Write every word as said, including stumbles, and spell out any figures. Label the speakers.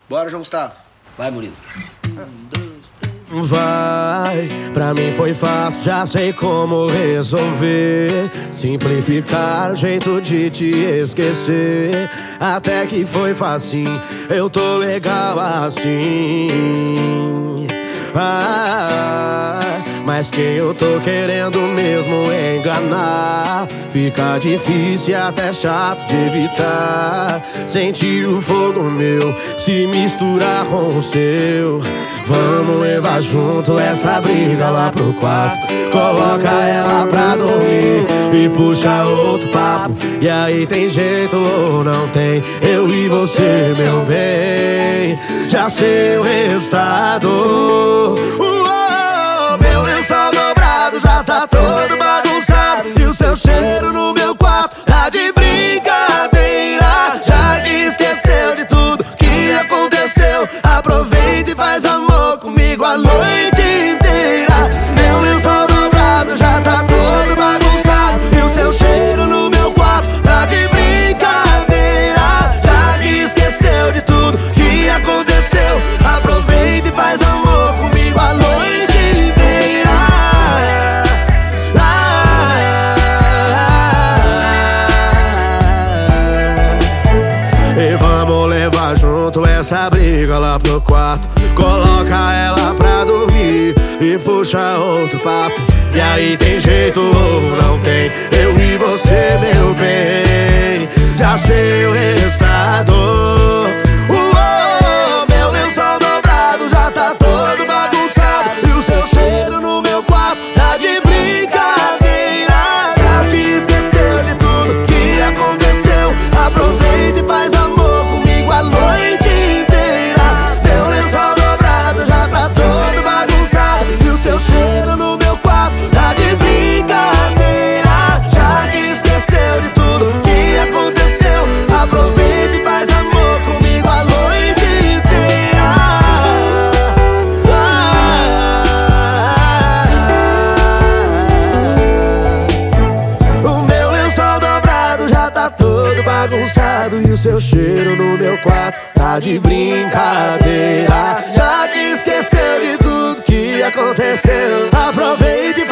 Speaker 1: Bora, João Gustavo.
Speaker 2: Vai, Murilo.
Speaker 3: Vai, pra mim foi fácil, já sei como resolver. Simplificar o jeito de te esquecer. Até que foi facinho, eu tô legal assim. Ah, mas quem eu tô querendo mesmo é enganar. Fica difícil e até chato de evitar. Sentir o fogo meu se misturar com o seu. Vamos levar junto essa briga lá pro quarto. Coloca ela pra dormir e puxa outro papo. E aí tem jeito ou não tem? Eu e você, meu bem, já sei o resultado. Uou, meu lençol dobrado já tá todo bagunçado. E o seu cheiro no meu quarto tá de brincadeira. Já que esqueceu de tudo que aconteceu, aproveita e faz amor comigo a noite inteira. Meu lençol dobrado já tá todo bagunçado. E o seu cheiro no meu quarto tá de brincadeira. Já que esqueceu de tudo que aconteceu, aproveita e faz amor comigo a noite inteira. E vamos levar junto essa briga lá pro quarto. Coloca ela pra dormir e puxa outro papo. E aí tem jeito ou não tem? Eu e você, meu bem, já sei o resultado. Uou, meu lençol dobrado já tá todo bagunçado. E o seu cheiro no meu quarto tá de brincadeira. Já que esqueceu de tudo que aconteceu, aproveita e faz amor comigo a noite inteira. Meu lençol dobrado já tá todo bagunçado. E o seu cheiro no meu quarto tá de brincadeira. Já que esqueceu de tudo que aconteceu, aproveita e faz amor comigo a noite inteira. O meu lençol dobrado já tá todo bagunçado. E o seu cheiro no meu quarto tá de brincadeira. Já que esqueceu de tudo que aconteceu, aproveita e